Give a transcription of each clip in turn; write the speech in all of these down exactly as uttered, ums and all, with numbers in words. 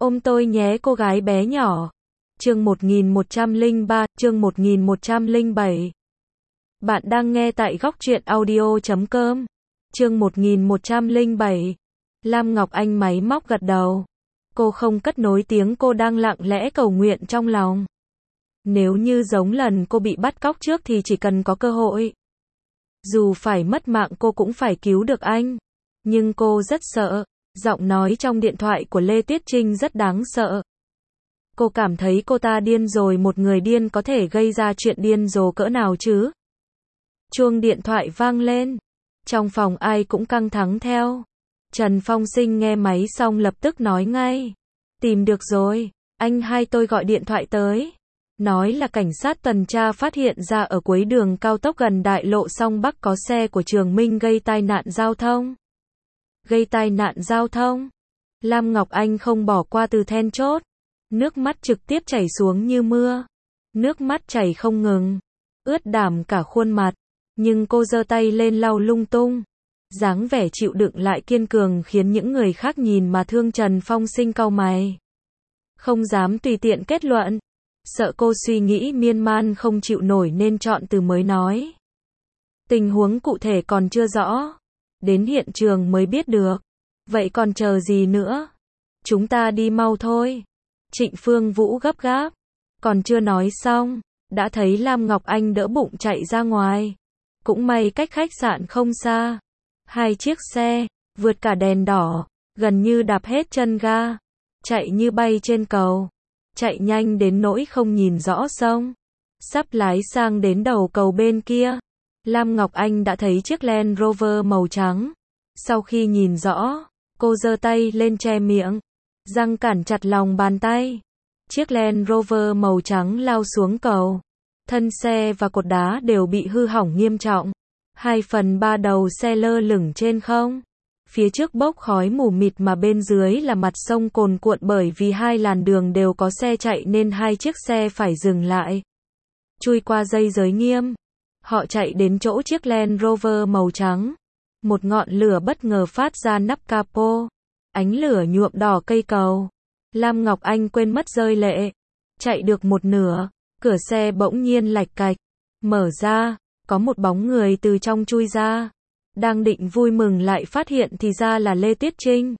Ôm tôi nhé cô gái bé nhỏ. Chương một nghìn một trăm lẻ ba, chương một nghìn một trăm lẻ bảy. Bạn đang nghe tại góc truyện audio chấm com. Chương một nghìn một trăm lẻ bảy. Lam Ngọc Anh máy móc gật đầu. Cô không cất nối tiếng cô đang lặng lẽ cầu nguyện trong lòng. Nếu như giống lần cô bị bắt cóc trước thì chỉ cần có cơ hội. Dù phải mất mạng cô cũng phải cứu được anh. Nhưng cô rất sợ. Giọng nói trong điện thoại của Lê Tuyết Trinh rất đáng sợ. Cô cảm thấy cô ta điên rồi, một người điên có thể gây ra chuyện điên rồ cỡ nào chứ? Chuông điện thoại vang lên. Trong phòng ai cũng căng thẳng theo. Trần Phong Sinh nghe máy xong lập tức nói ngay. Tìm được rồi, anh hai tôi gọi điện thoại tới. Nói là cảnh sát tuần tra phát hiện ra ở cuối đường cao tốc gần đại lộ Song Bắc có xe của Trường Minh gây tai nạn giao thông. Gây tai nạn giao thông. Lam Ngọc Anh không bỏ qua từ then chốt. Nước mắt trực tiếp chảy xuống như mưa. Nước mắt chảy không ngừng. Ướt đẫm cả khuôn mặt. Nhưng cô giơ tay lên lau lung tung. Dáng vẻ chịu đựng lại kiên cường khiến những người khác nhìn mà thương. Trần Phong Sinh cau mày. Không dám tùy tiện kết luận. Sợ cô suy nghĩ miên man không chịu nổi nên chọn từ mới nói. Tình huống cụ thể còn chưa rõ. Đến hiện trường mới biết được. Vậy còn chờ gì nữa? Chúng ta đi mau thôi. Trịnh Phương Vũ gấp gáp. Còn chưa nói xong, đã thấy Lam Ngọc Anh đỡ bụng chạy ra ngoài. Cũng may cách khách sạn không xa. Hai chiếc xe, vượt cả đèn đỏ, gần như đạp hết chân ga. Chạy như bay trên cầu. Chạy nhanh đến nỗi không nhìn rõ sông. Sắp lái sang đến đầu cầu bên kia. Lam Ngọc Anh đã thấy chiếc Land Rover màu trắng. Sau khi nhìn rõ, cô giơ tay lên che miệng, răng cản chặt lòng bàn tay. Chiếc Land Rover màu trắng lao xuống cầu. Thân xe và cột đá đều bị hư hỏng nghiêm trọng. Hai phần ba đầu xe lơ lửng trên không. Phía trước bốc khói mù mịt mà bên dưới là mặt sông cuồn cuộn, bởi vì hai làn đường đều có xe chạy nên hai chiếc xe phải dừng lại. Chui qua dây giới nghiêm. Họ chạy đến chỗ chiếc Land Rover màu trắng. Một ngọn lửa bất ngờ phát ra nắp capo. Ánh lửa nhuộm đỏ cây cầu. Lam Ngọc Anh quên mất rơi lệ. Chạy được một nửa, cửa xe bỗng nhiên lạch cạch. Mở ra, có một bóng người từ trong chui ra. Đang định vui mừng lại phát hiện thì ra là Lê Tuyết Trinh.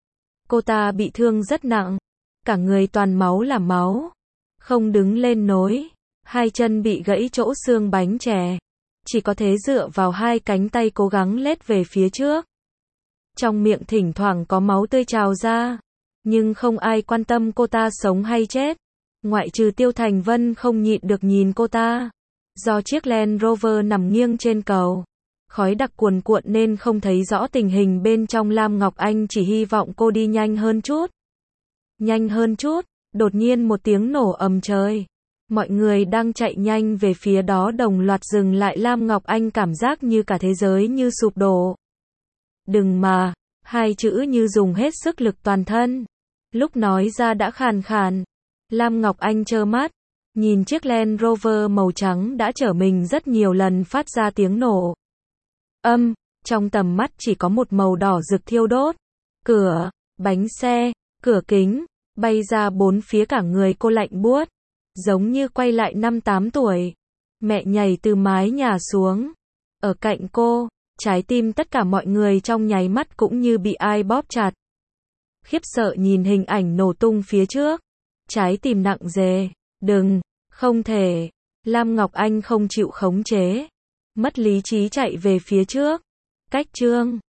Cô ta bị thương rất nặng. Cả người toàn máu là máu. Không đứng lên nổi. Hai chân bị gãy chỗ xương bánh chè. Chỉ có thể dựa vào hai cánh tay cố gắng lết về phía trước. Trong miệng thỉnh thoảng có máu tươi trào ra. Nhưng không ai quan tâm cô ta sống hay chết. Ngoại trừ Tiêu Thành Vân không nhịn được nhìn cô ta. Do chiếc Land Rover nằm nghiêng trên cầu. Khói đặc cuồn cuộn nên không thấy rõ tình hình bên trong. Lam Ngọc Anh chỉ hy vọng cô đi nhanh hơn chút. Nhanh hơn chút. Đột nhiên một tiếng nổ ầm trời. Mọi người đang chạy nhanh về phía đó đồng loạt dừng lại. Lam Ngọc Anh cảm giác như cả thế giới như sụp đổ. Đừng mà, hai chữ như dùng hết sức lực toàn thân. Lúc nói ra đã khàn khàn. Lam Ngọc Anh trơ mắt, nhìn chiếc Land Rover màu trắng đã chở mình rất nhiều lần phát ra tiếng nổ. Âm, trong tầm mắt chỉ có một màu đỏ rực thiêu đốt. Cửa, bánh xe, cửa kính, bay ra bốn phía, cả người cô lạnh buốt. Giống như quay lại năm tám tuổi. Mẹ nhảy từ mái nhà xuống. Ở cạnh cô, trái tim tất cả mọi người trong nháy mắt cũng như bị ai bóp chặt. Khiếp sợ nhìn hình ảnh nổ tung phía trước. Trái tim nặng nề. Đừng, không thể. Lam Ngọc Anh không chịu khống chế. Mất lý trí chạy về phía trước. Cách chương